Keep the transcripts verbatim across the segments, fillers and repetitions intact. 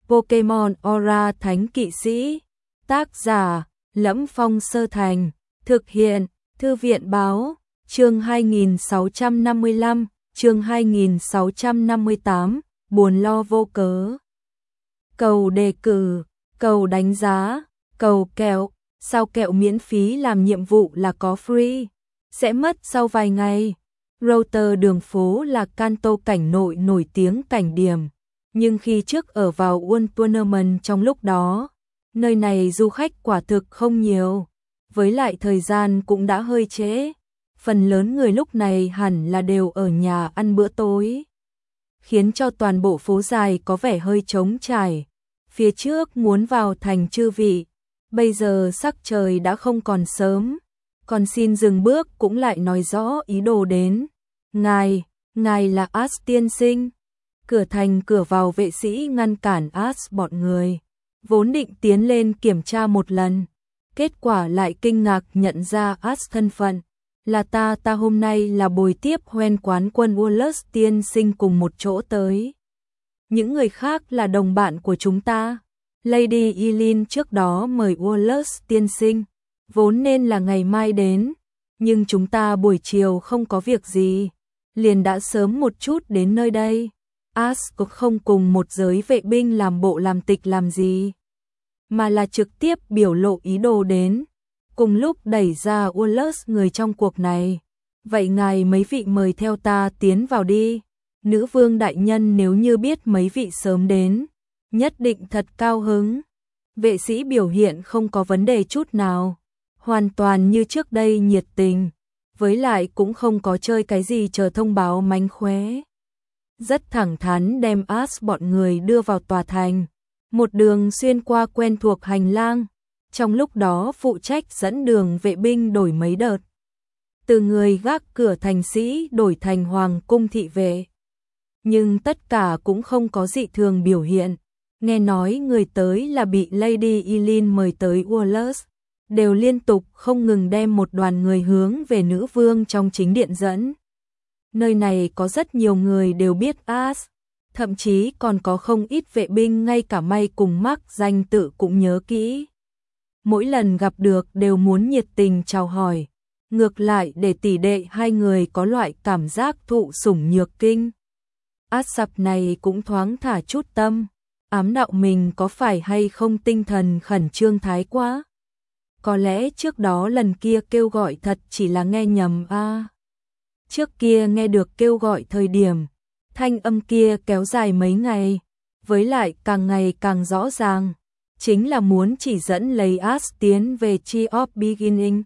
Pokemon Aura Thánh Kỵ Sĩ. Tác giả: Lẫm Phong Sơ Thành. Thực hiện: Thư viện Báo. Chương hai nghìn sáu trăm năm mươi lăm, chương hai nghìn sáu trăm năm mươi tám, buồn lo vô cớ. Cầu đề cử, cầu đánh giá, cầu kẹo, sao kẹo miễn phí làm nhiệm vụ là có free, sẽ mất sau vài ngày. Router đường phố là Kanto cảnh nội nổi tiếng cảnh điểm, nhưng khi trước ở vào World Tournament trong lúc đó, nơi này du khách quả thực không nhiều, với lại thời gian cũng đã hơi trễ. Phần lớn người lúc này hẳn là đều ở nhà ăn bữa tối, khiến cho toàn bộ phố dài có vẻ hơi trống trải. Phía trước muốn vào thành chư vị, bây giờ sắc trời đã không còn sớm, còn xin dừng bước cũng lại nói rõ ý đồ đến. Ngài, ngài là As tiên sinh. Cửa thành cửa vào vệ sĩ ngăn cản As bọn người, vốn định tiến lên kiểm tra một lần, kết quả lại kinh ngạc nhận ra As thân phận. Là ta, ta hôm nay là bồi tiếp Hoen quán quân Wallace tiên sinh cùng một chỗ tới. Những người khác là đồng bạn của chúng ta. Lady Eileen trước đó mời Wallace tiên sinh, vốn nên là ngày mai đến, nhưng chúng ta buổi chiều không có việc gì, liền đã sớm một chút đến nơi đây. As cũng không cùng một giới vệ binh làm bộ làm tịch làm gì, mà là trực tiếp biểu lộ ý đồ đến, cùng lúc đẩy ra Wallace người trong cuộc này. Vậy ngài mấy vị mời theo ta tiến vào đi. Nữ vương đại nhân nếu như biết mấy vị sớm đến, nhất định thật cao hứng. Vệ sĩ biểu hiện không có vấn đề chút nào, hoàn toàn như trước đây nhiệt tình, với lại cũng không có chơi cái gì chờ thông báo mánh khóe. Rất thẳng thắn đem As bọn người đưa vào tòa thành, một đường xuyên qua quen thuộc hành lang. Trong lúc đó phụ trách dẫn đường vệ binh đổi mấy đợt, từ người gác cửa thành sĩ đổi thành hoàng cung thị vệ. Nhưng tất cả cũng không có dị thường biểu hiện. Nghe nói người tới là bị Lady Eileen mời tới Wallace, đều liên tục không ngừng đem một đoàn người hướng về nữ vương trong chính điện dẫn. Nơi này có rất nhiều người đều biết As, thậm chí còn có không ít vệ binh ngay cả May cùng Mark danh tự cũng nhớ kỹ. Mỗi lần gặp được đều muốn nhiệt tình chào hỏi, ngược lại để tỷ đệ hai người có loại cảm giác thụ sủng nhược kinh. As sập này cũng thoáng thả chút tâm, ám đạo mình có phải hay không tinh thần khẩn trương thái quá. Có lẽ trước đó lần kia kêu gọi thật chỉ là nghe nhầm a. À. Trước kia nghe được kêu gọi thời điểm, thanh âm kia kéo dài mấy ngày, với lại càng ngày càng rõ ràng, chính là muốn chỉ dẫn lấy As tiến về Tree of Beginning.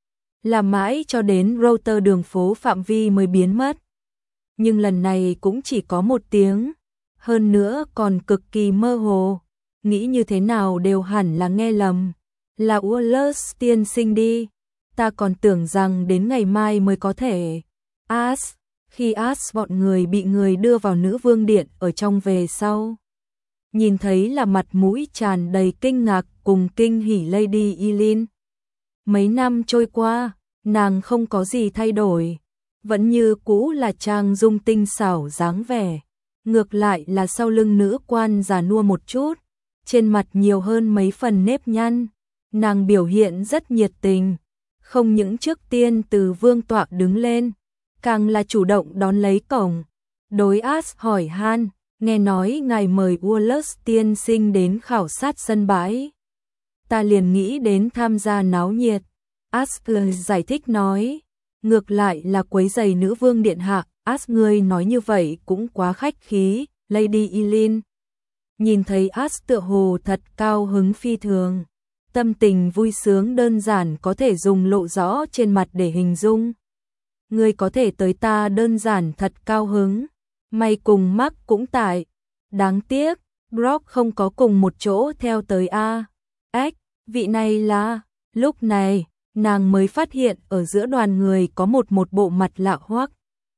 Làm mãi cho đến router đường phố phạm vi mới biến mất. Nhưng lần này cũng chỉ có một tiếng, hơn nữa còn cực kỳ mơ hồ, nghĩ như thế nào đều hẳn là nghe lầm. Là Wallace tiên sinh đi, ta còn tưởng rằng đến ngày mai mới có thể. As, khi As bọn người bị người đưa vào nữ vương điện ở trong về sau, nhìn thấy là mặt mũi tràn đầy kinh ngạc cùng kinh hỉ Lady Eileen. Mấy năm trôi qua, nàng không có gì thay đổi, vẫn như cũ là trang dung tinh xảo dáng vẻ, ngược lại là sau lưng nữ quan già nua một chút, trên mặt nhiều hơn mấy phần nếp nhăn. Nàng biểu hiện rất nhiệt tình, không những trước tiên từ vương tọa đứng lên, càng là chủ động đón lấy cổng. Đối As hỏi han, nghe nói ngài mời Wallace tiên sinh đến khảo sát sân bãi, ta liền nghĩ đến tham gia náo nhiệt. As giải thích nói, ngược lại là quấy giày nữ vương điện hạ. As ngươi nói như vậy cũng quá khách khí. Lady Eileen nhìn thấy As tựa hồ thật cao hứng phi thường, tâm tình vui sướng đơn giản có thể dùng lộ rõ trên mặt để hình dung. Ngươi có thể tới ta đơn giản thật cao hứng. May cùng Mark cũng tại. Đáng tiếc, Brock không có cùng một chỗ theo tới a. Ếch, vị này là. Lúc này, nàng mới phát hiện ở giữa đoàn người có một một bộ mặt lạ hoắc.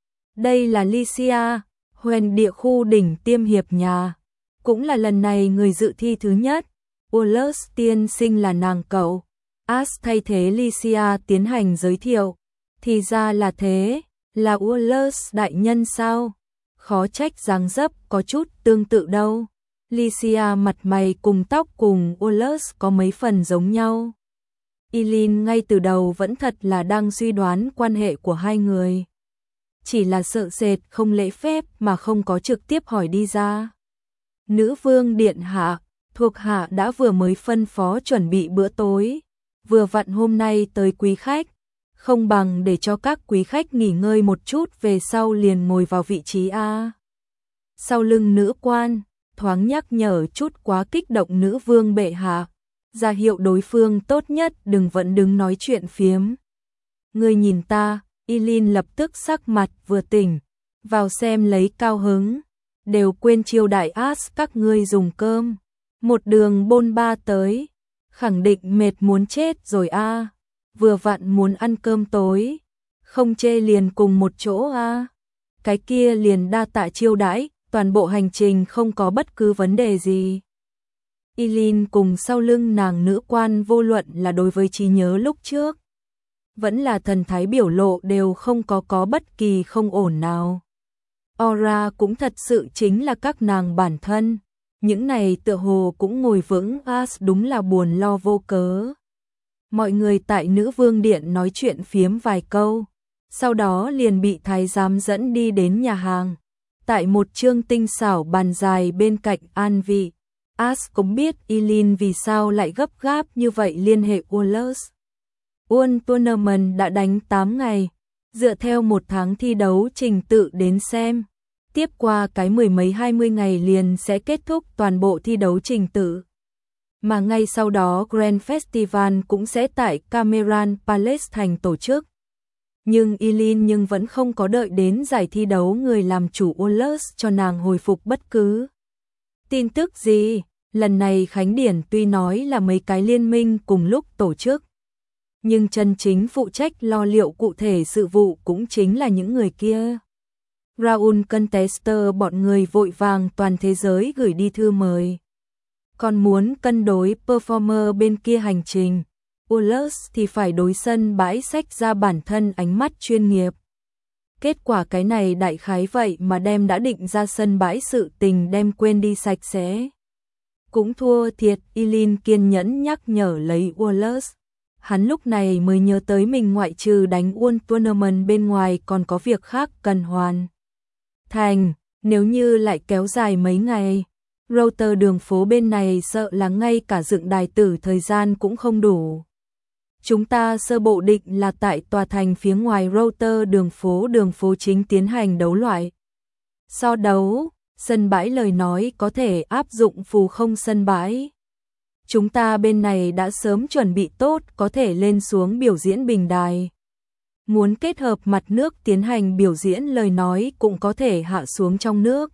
Đây là Lycia, huyền địa khu đỉnh tiêm hiệp nhà, cũng là lần này người dự thi thứ nhất. Wallace tiên sinh là nàng cậu. As thay thế Lycia tiến hành giới thiệu. Thì ra là thế, là Wallace đại nhân sao? Khó trách dáng dấp có chút tương tự đâu. Lycia mặt mày cùng tóc cùng Wallace có mấy phần giống nhau. Eileen ngay từ đầu vẫn thật là đang suy đoán quan hệ của hai người. Chỉ là sợ sệt không lễ phép mà không có trực tiếp hỏi đi ra. Nữ vương điện hạ, thuộc hạ đã vừa mới phân phó chuẩn bị bữa tối. Vừa vặn hôm nay tới quý khách. Không bằng để cho các quý khách nghỉ ngơi một chút về sau liền ngồi vào vị trí A. Sau lưng nữ quan, thoáng nhắc nhở chút quá kích động nữ vương bệ hạ. Ra hiệu đối phương tốt nhất đừng vẫn đứng nói chuyện phiếm. Ngươi nhìn ta, Eileen lập tức sắc mặt vừa tỉnh, vào xem lấy cao hứng, đều quên chiêu đại As các ngươi dùng cơm. Một đường bôn ba tới, khẳng định mệt muốn chết rồi a, vừa vặn muốn ăn cơm tối, không chê liền cùng một chỗ a. Cái kia liền đa tạ chiêu đãi, toàn bộ hành trình không có bất cứ vấn đề gì. Eileen cùng sau lưng nàng nữ quan vô luận là đối với trí nhớ lúc trước, vẫn là thần thái biểu lộ đều không có có bất kỳ không ổn nào. Aura cũng thật sự chính là các nàng bản thân, những này tựa hồ cũng ngồi vững As đúng là buồn lo vô cớ. Mọi người tại nữ vương điện nói chuyện phiếm vài câu, sau đó liền bị thái giám dẫn đi đến nhà hàng. Tại một trương tinh xảo bàn dài bên cạnh an vị, As cũng biết Eileen vì sao lại gấp gáp như vậy liên hệ Wallace. World Tournament đã đánh tám ngày, dựa theo một tháng thi đấu trình tự đến xem. Tiếp qua cái mười mấy hai mươi ngày liền sẽ kết thúc toàn bộ thi đấu trình tự. Mà ngay sau đó Grand Festival cũng sẽ tại Cameron Palace thành tổ chức. Nhưng Eileen nhưng vẫn không có đợi đến giải thi đấu người làm chủ Wallace cho nàng hồi phục bất cứ tin tức gì. Lần này Khánh Điển tuy nói là mấy cái liên minh cùng lúc tổ chức, nhưng chân chính phụ trách lo liệu cụ thể sự vụ cũng chính là những người kia. Raul Contester bọn người vội vàng toàn thế giới gửi đi thư mời. Còn muốn cân đối performer bên kia hành trình, Wallace thì phải đối sân bãi sách ra bản thân ánh mắt chuyên nghiệp. Kết quả cái này đại khái vậy mà đem đã định ra sân bãi sự tình đem quên đi sạch sẽ. Cũng thua thiệt, Eileen kiên nhẫn nhắc nhở lấy Wallace. Hắn lúc này mới nhớ tới mình ngoại trừ đánh World Tournament bên ngoài còn có việc khác cần hoàn thành, nếu như lại kéo dài mấy ngày, router đường phố bên này sợ là ngay cả dựng đài tử thời gian cũng không đủ. Chúng ta sơ bộ định là tại tòa thành phía ngoài router đường phố đường phố chính tiến hành đấu loại. So đấu, sân bãi lời nói có thể áp dụng phù không sân bãi. Chúng ta bên này đã sớm chuẩn bị tốt có thể lên xuống biểu diễn bình đài. Muốn kết hợp mặt nước tiến hành biểu diễn lời nói cũng có thể hạ xuống trong nước.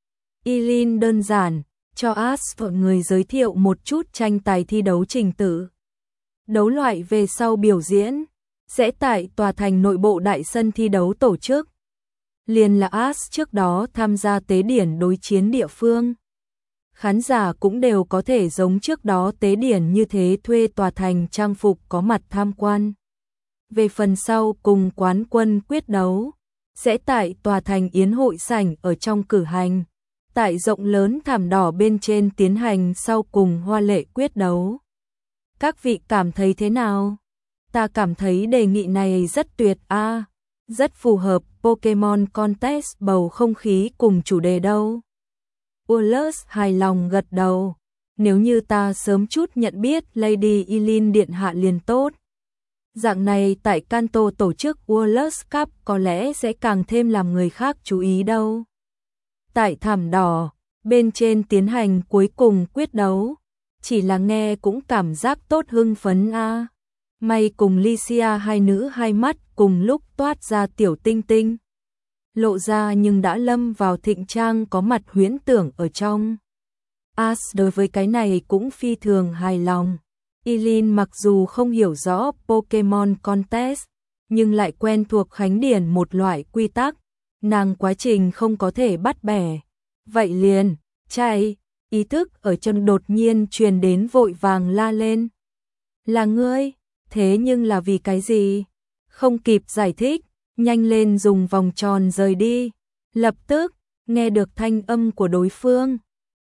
Eileen đơn giản, cho As vợ người giới thiệu một chút tranh tài thi đấu trình tự. Đấu loại về sau biểu diễn, sẽ tại tòa thành nội bộ đại sân thi đấu tổ chức. Liền là As trước đó tham gia tế điển đối chiến địa phương. Khán giả cũng đều có thể giống trước đó tế điển như thế thuê tòa thành trang phục có mặt tham quan. Về phần sau cùng quán quân quyết đấu, sẽ tại tòa thành yến hội sảnh ở trong cử hành, tại rộng lớn thảm đỏ bên trên tiến hành sau cùng hoa lệ quyết đấu. Các vị cảm thấy thế nào? Ta cảm thấy đề nghị này rất tuyệt a, à, rất phù hợp Pokemon Contest bầu không khí cùng chủ đề đâu. Wallace hài lòng gật đầu, nếu như ta sớm chút nhận biết Lady Eileen điện hạ liền tốt. Dạng này tại Kanto tổ chức Wallace Cup có lẽ sẽ càng thêm làm người khác chú ý đâu. Tại thảm đỏ, bên trên tiến hành cuối cùng quyết đấu, chỉ là nghe cũng cảm giác tốt hưng phấn a. À. May cùng Lycia hai nữ hai mắt cùng lúc toát ra tiểu tinh tinh. Lộ ra nhưng đã lâm vào thịnh trang có mặt huyễn tưởng ở trong. As đối với cái này cũng phi thường hài lòng. Eileen mặc dù không hiểu rõ Pokemon Contest, nhưng lại quen thuộc Khánh Điển một loại quy tắc, nàng quá trình không có thể bắt bẻ. Vậy liền, chạy, ý thức ở chân đột nhiên truyền đến vội vàng la lên. Là ngươi, thế nhưng là vì cái gì? Không kịp giải thích, nhanh lên dùng vòng tròn rời đi. Lập tức, nghe được thanh âm của đối phương,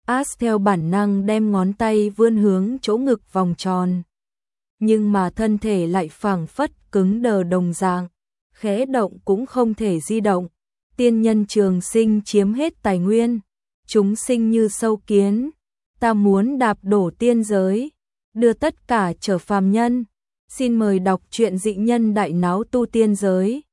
As theo bản năng đem ngón tay vươn hướng chỗ ngực vòng tròn. Nhưng mà thân thể lại phảng phất cứng đờ đồng dạng, khẽ động cũng không thể di động. Tiên nhân trường sinh chiếm hết tài nguyên, chúng sinh như sâu kiến, ta muốn đạp đổ tiên giới, đưa tất cả trở phàm nhân. Xin mời đọc truyện Dị Nhân Đại Náo Tu Tiên Giới.